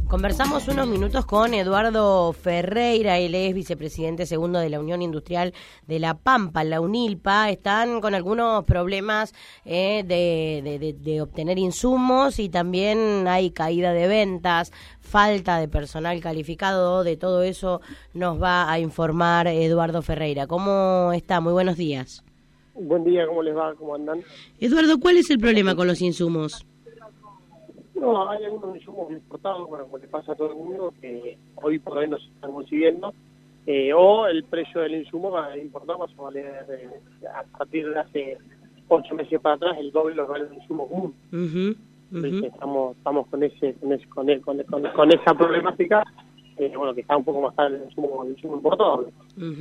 Conversamos unos minutos con Eduardo Ferreira, él es vicepresidente segundo de la Unión Industrial de La Pampa, la UNILPA. Están con algunos problemas de obtener insumos y también hay caída de ventas, falta de personal calificado. De todo eso nos va a informar Eduardo Ferreira. ¿Cómo está? Muy buenos días. Buen día, ¿cómo les va? ¿Cómo andan? Eduardo, ¿cuál es el problema con los insumos? No, hay algunos insumos importados, bueno, como le pasa a todo el mundo, que hoy por hoy no se están consiguiendo, o el precio del insumo importado va a valer a partir de hace 8 meses para atrás el doble de los valores del insumo común. Estamos con esa problemática, bueno, que está un poco más caro el insumo importado.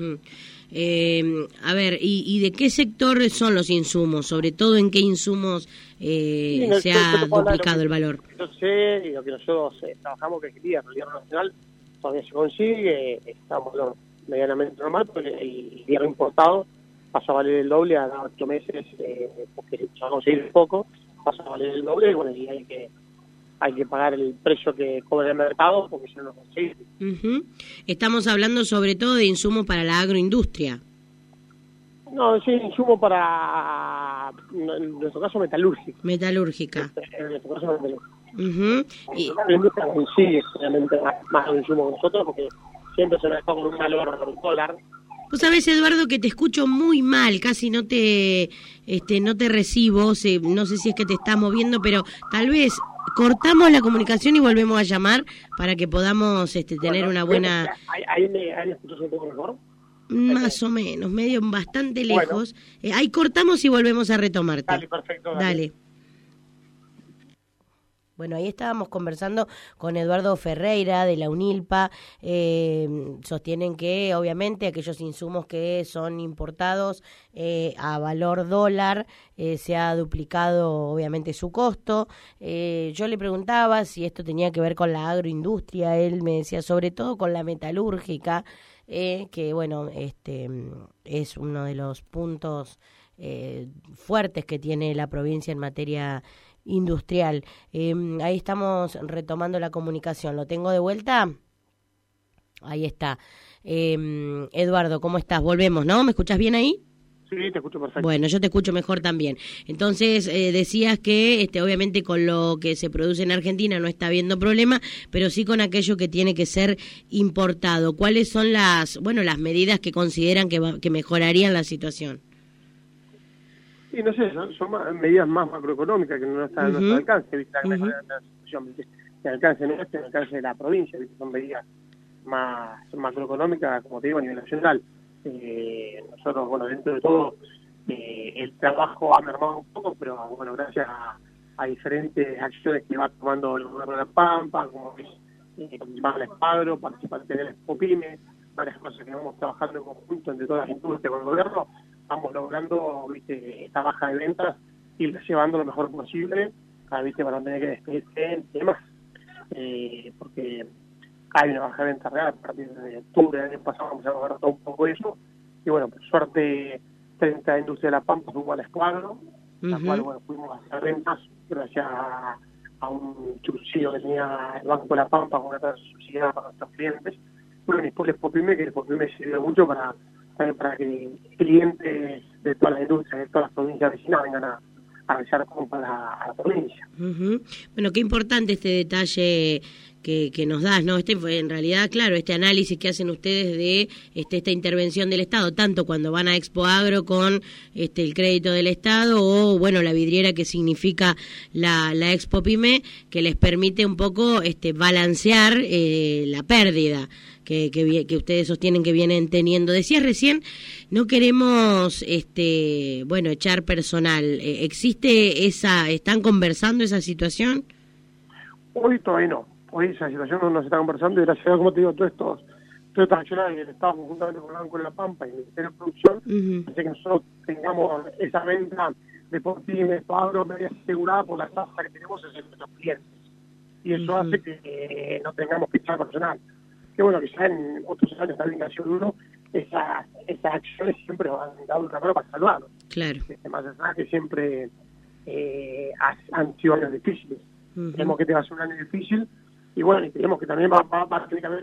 A ver, ¿y de qué sector son los insumos? Sobre todo, ¿en qué insumos se ha duplicado el valor? Yo sé, y lo que nosotros trabajamos, que es el hierro nacional, todavía se consigue, estamos medianamente normal, pero el hierro importado pasa a valer el doble a 8 meses, porque se va a conseguir poco, pasa a valer el doble, y bueno, y hay que pagar el precio que cobra el mercado, porque si no lo consigue. Estamos hablando sobre todo de insumos para la agroindustria. No, sí, insumo para, en nuestro caso, metalúrgica. Metalúrgica. En nuestro caso, metalúrgica. Y la industria consigue realmente más insumo que nosotros, porque siempre se nos está con un valor del dólar. Vos sabés, Eduardo, que te escucho muy mal, casi no te recibo, no sé si es que te estás moviendo, pero tal vez cortamos la comunicación y volvemos a llamar para que podamos tener una buena... ¿Ahí me escuchas un poco mejor? Más o menos, medio bastante lejos. Bueno. Ahí cortamos y volvemos a retomarte. Dale, perfecto. Dale. Bueno, ahí estábamos conversando con Eduardo Ferreira de la UNILPA. Sostienen que, obviamente, aquellos insumos que son importados a valor dólar, se ha duplicado, obviamente, su costo. Yo le preguntaba si esto tenía que ver con la agroindustria. Él me decía, sobre todo con la metalúrgica, que, bueno, es uno de los puntos fuertes que tiene la provincia en materia industrial. Ahí estamos retomando la comunicación. ¿Lo tengo de vuelta? Ahí está. Eduardo, ¿cómo estás? Volvemos, ¿no? ¿Me escuchás bien ahí? Sí, te escucho perfecto. Bueno, yo te escucho mejor también. Entonces, decías que obviamente con lo que se produce en Argentina no está habiendo problema, pero sí con aquello que tiene que ser importado. ¿Cuáles son las medidas que consideran que mejorarían la situación? Y no sé, son medidas más macroeconómicas que no están a nuestro alcance, ¿viste? La situación, ¿viste? El alcance nuestro, el alcance de la provincia, ¿viste? Son medidas más macroeconómicas, como te digo, a nivel nacional. Nosotros, bueno, dentro de todo, el trabajo ha mermado un poco, pero bueno, gracias a diferentes acciones que va tomando el gobierno de La Pampa, como participar en el Espagro, participar en el Expopime, varias cosas que vamos trabajando en conjunto entre todas las industrias con el gobierno, vamos logrando, ¿viste?, esta baja de ventas, ir llevando lo mejor posible, ¿viste?, para no tener que despedirse y demás, porque hay una baja de ventas real. A partir de octubre del año pasado vamos a lograr todo un poco eso, y bueno, por suerte, 30 Industria de La Pampa tuvo al Escuadro, la cual, bueno, fuimos a hacer ventas gracias a un subsidio que tenía el Banco de La Pampa con una tasa subsidiada para nuestros clientes. Bueno, y después el Expopime, que el Expopime sirve mucho para que clientes de todas las industrias, de todas las provincias vecinas vengan a realizar compras a la provincia. Bueno, qué importante este detalle que nos das, ¿no? En realidad, claro, este análisis que hacen ustedes de esta intervención del Estado, tanto cuando van a Expo Agro con el crédito del Estado o, bueno, la vidriera que significa la Expo Pyme, que les permite un poco balancear la pérdida que ustedes sostienen que vienen teniendo. Decías recién, no queremos echar personal. ¿Existe están conversando esa situación? Hoy todavía no. Hoy esa situación no se está conversando, y gracias a Dios, como te digo, todas estas acciones del Estado conjuntamente con el Banco de La Pampa y el Ministerio de Producción, hace que nosotros tengamos esa venta de por pyme, Agro, media asegurada por la tasa que tenemos en nuestros clientes. Y eso hace que no tengamos que echar personal. Que bueno, que ya en otros años también ha sido duro, esas acciones siempre han dado un camino para salvarlo. Claro. Más allá que siempre han sido años difíciles. Tenemos que te va a ser un año difícil, y bueno, y creemos que también va a tener que haber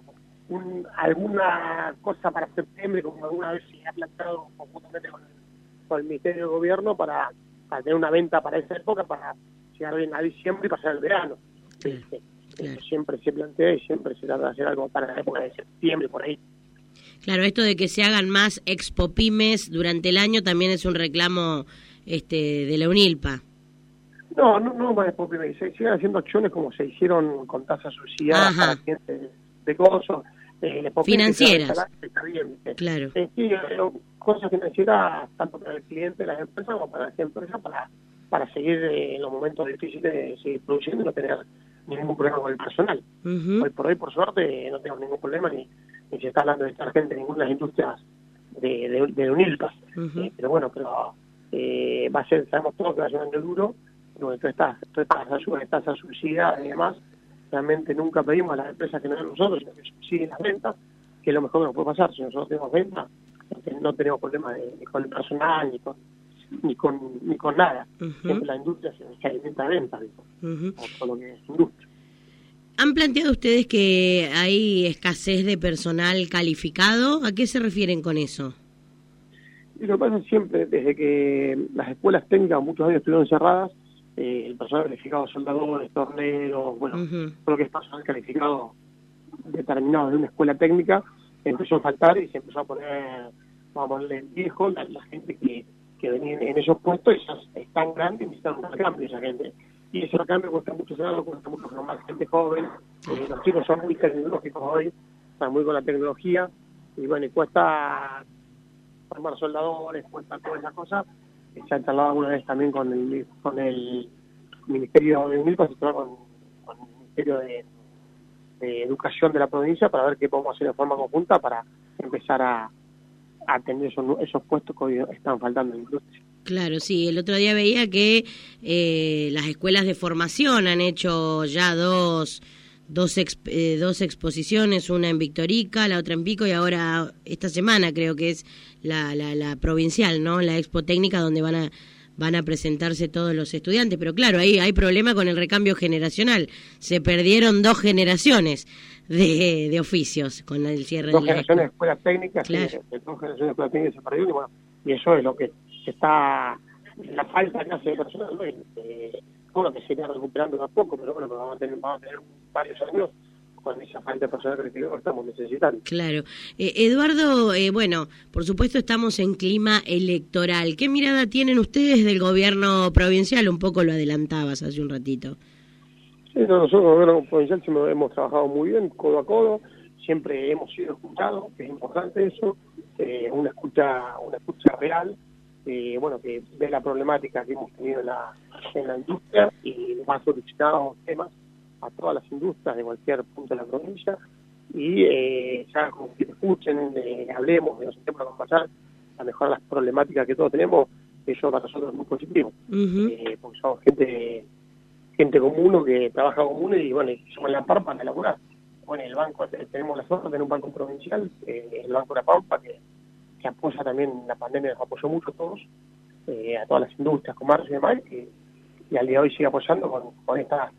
alguna cosa para septiembre, como alguna vez se ha planteado conjuntamente con el Ministerio de Gobierno para tener una venta para esa época, para llegar bien a diciembre y pasar el verano. Claro, claro. Siempre se plantea y siempre se trata de hacer algo para la época de septiembre, por ahí. Claro, esto de que se hagan más Expo Pymes durante el año también es un reclamo de la UNILPA. No más Expo Pymes, se siguen haciendo acciones como se hicieron con tasas subsidiadas para clientes de cosas. Financieras. Está bien, claro. Sí, cosas financieras tanto para el cliente, las empresas, como para las empresas, para seguir en los momentos difíciles, seguir produciendo y no tener ningún problema con el personal. Hoy por hoy, por suerte, no tengo ningún problema, ni se está hablando de esta gente en ninguna de las industrias de UNILPA. Pero bueno, va a ser, sabemos todos que va a ser un año duro, todas estas tasas subsidiadas y demás. Realmente nunca pedimos a las empresas que nos den nosotros, sino que subsidien las ventas, que es lo mejor que nos puede pasar. Si nosotros tenemos ventas, no tenemos problemas ni con el personal, ni con nada. Siempre la industria se alimenta de ventas, por lo que es industria. ¿Han planteado ustedes que hay escasez de personal calificado? ¿A qué se refieren con eso? Y lo que pasa es siempre, desde que las escuelas técnicas muchos años estuvieron cerradas, el personal calificado, soldadores, torneros, bueno, todo lo que es personal calificado determinado de una escuela técnica, empezó a faltar y se empezó a poner, vamos a ponerle en viejo, la gente que venía en esos puestos, y ya es tan grande y necesitan un recambio esa gente. Y ese recambio cuesta mucho trabajo, cuesta mucho formar gente joven, los chicos son muy tecnológicos hoy, están muy con la tecnología, y bueno, y cuesta formar soldadores, cuesta todas esas cosas. Se ha charlado alguna vez también con el Ministerio de UNILPA, con el Ministerio de Educación de la provincia, para ver qué podemos hacer de forma conjunta para empezar a tener esos puestos que hoy están faltando en la industria. Claro, sí, el otro día veía que las escuelas de formación han hecho ya dos exposiciones, una en Victorica, la otra en Pico, y ahora esta semana creo que es la provincial, ¿no? La Expo Técnica, donde van a presentarse todos los estudiantes. Pero claro, ahí hay problema con el recambio generacional. Se perdieron 2 generaciones de oficios con el cierre de la generaciones de escuelas técnicas, claro. Sí, 2 generaciones de escuelas técnicas se perdieron, y bueno, y eso es lo que está, la falta que hace de personal, ¿no? Bueno, que se irá recuperando de a poco, pero bueno, vamos a tener varios años con esa falta de personal que estamos necesitando. Claro. Eduardo, bueno, por supuesto estamos en clima electoral. ¿Qué mirada tienen ustedes del gobierno provincial? Un poco lo adelantabas hace un ratito. Sí, nosotros, el gobierno provincial, siempre hemos trabajado muy bien, codo a codo, siempre hemos sido escuchados, que es importante eso, una escucha real, bueno, que ve la problemática que hemos tenido en la industria y nos ha solucionado temas a todas las industrias de cualquier punto de la provincia, y ya como que escuchen, hablemos, nos sentemos a conversar, a mejorar las problemáticas que todos tenemos. Eso para nosotros es muy positivo, porque somos gente común o que trabaja común, y bueno, y somos la Pampa para elaborar. Bueno, el banco, tenemos la suerte de tener un banco provincial, el Banco de la Pampa, que apoya también, la pandemia nos apoyó mucho a todos, a todas las industrias, comercio y demás, y al día de hoy sigue apoyando con estas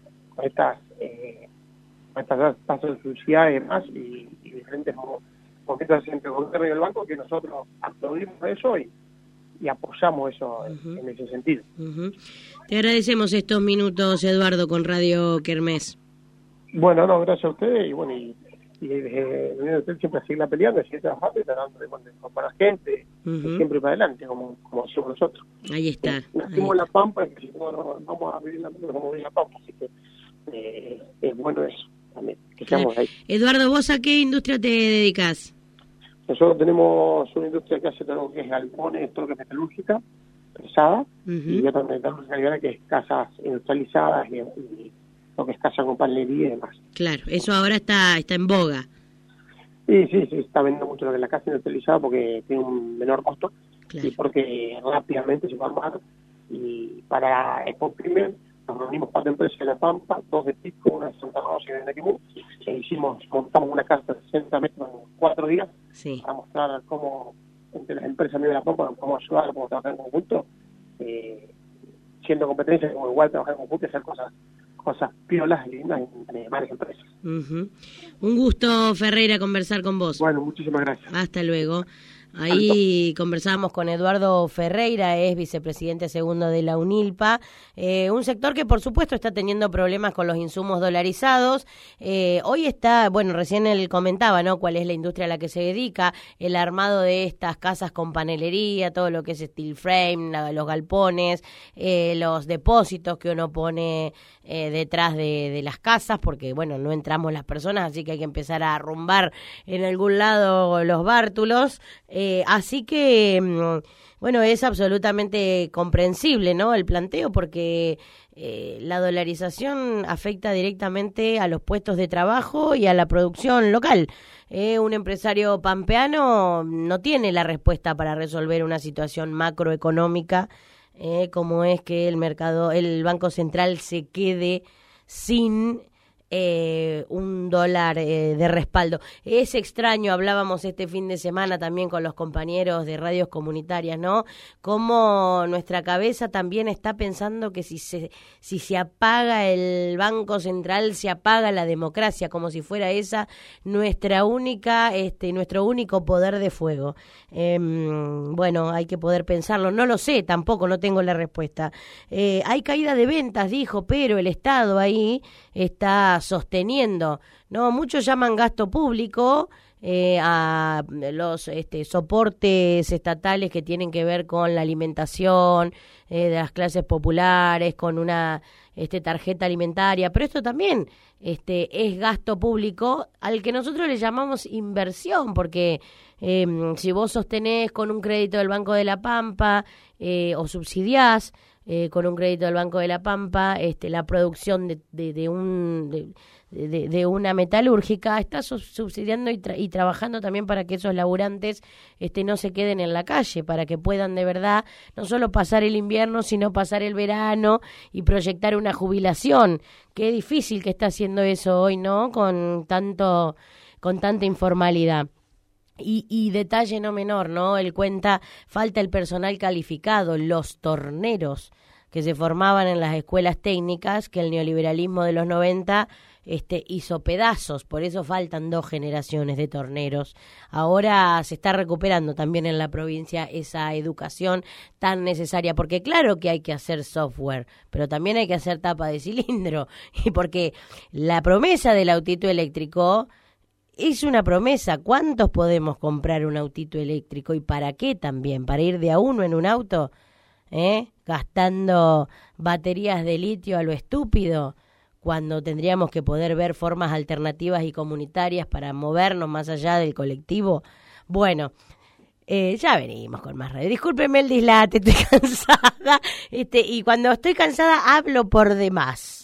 tasas de subsidiadas y demás, y diferentes momentos entre el gobierno y el banco, que nosotros aplaudimos eso y apoyamos eso en ese sentido. Te agradecemos estos minutos, Eduardo, con Radio Kermés. Bueno, no, gracias a ustedes, y bueno, y desde la Unión de Usted siempre seguirla peleando, seguir trabajando y tratando de comparar gente, y siempre para adelante, como hacemos nosotros. Ahí está. Nacimos en La Pampa, y si no, vamos a vivir en La Pampa, así que es bueno eso también, que seamos ahí. Eduardo, ¿vos a qué industria te dedicas? Nosotros tenemos una industria que hace todo lo que es galpones, todo lo que es metalúrgica, pesada, y otra metalúrgica que es casas industrializadas y lo que es casa con panadería y demás. Claro, eso ahora está en boga. Sí, está vendiendo mucho lo que es la casa industrializada porque tiene un menor costo, y porque rápidamente se va a armar. Y para Expo Pymes nos reunimos 4 empresas de La Pampa, 2 de Pico, una de Santa Rosa y de Naquimú, montamos una casa de 60 metros en 4 días, para mostrar cómo entre las empresas de La Pampa podemos ayudar, podemos trabajar en conjunto, siendo competencia, como igual trabajar en conjunto y hacer cosas cosas piolas y lindas en varias empresas. Un gusto, Ferreira, conversar con vos. Bueno, muchísimas gracias. Hasta luego. Ahí conversábamos con Eduardo Ferreira, es vicepresidente segundo de la UNILPA, un sector que por supuesto está teniendo problemas con los insumos dolarizados. Hoy está, bueno, recién él comentaba, ¿no?, cuál es la industria a la que se dedica, el armado de estas casas con panelería, todo lo que es steel frame, los galpones, los depósitos que uno pone detrás de las casas, porque bueno, no entramos las personas, así que hay que empezar a arrumbar en algún lado los bártulos. Así que, bueno, es absolutamente comprensible, ¿no?, el planteo, porque la dolarización afecta directamente a los puestos de trabajo y a la producción local. Un empresario pampeano no tiene la respuesta para resolver una situación macroeconómica, como es que el Banco Central se quede sin un dólar de respaldo. Es extraño, hablábamos este fin de semana también con los compañeros de radios comunitarias, ¿no?, cómo nuestra cabeza también está pensando que si se apaga el Banco Central, se apaga la democracia, como si fuera esa nuestro único poder de fuego. Bueno, hay que poder pensarlo, no lo sé, tampoco, no tengo la respuesta. Hay caída de ventas, dijo, pero el Estado ahí está sosteniendo, ¿no? Muchos llaman gasto público a los soportes estatales que tienen que ver con la alimentación de las clases populares, con una tarjeta alimentaria, pero esto también es gasto público al que nosotros le llamamos inversión, porque si vos sostenés con un crédito del Banco de la Pampa o subsidiás con un crédito del Banco de la Pampa la producción de una metalúrgica, está subsidiando y trabajando también para que esos laburantes no se queden en la calle, para que puedan de verdad no solo pasar el invierno, sino pasar el verano y proyectar una jubilación. Qué difícil que está haciendo eso hoy, ¿no?, con tanta informalidad. Y detalle no menor, ¿no?, él cuenta, falta el personal calificado, los torneros que se formaban en las escuelas técnicas, que el neoliberalismo de los 90 hizo pedazos, por eso faltan 2 generaciones de torneros. Ahora se está recuperando también en la provincia esa educación tan necesaria, porque claro que hay que hacer software, pero también hay que hacer tapa de cilindro, y porque la promesa del autito eléctrico es una promesa. ¿Cuántos podemos comprar un autito eléctrico y para qué también? ¿Para ir de a uno en un auto? Gastando baterías de litio a lo estúpido, cuando tendríamos que poder ver formas alternativas y comunitarias para movernos más allá del colectivo. Bueno, ya venimos con más radio. Discúlpeme el dislate, estoy cansada, y cuando estoy cansada hablo por demás.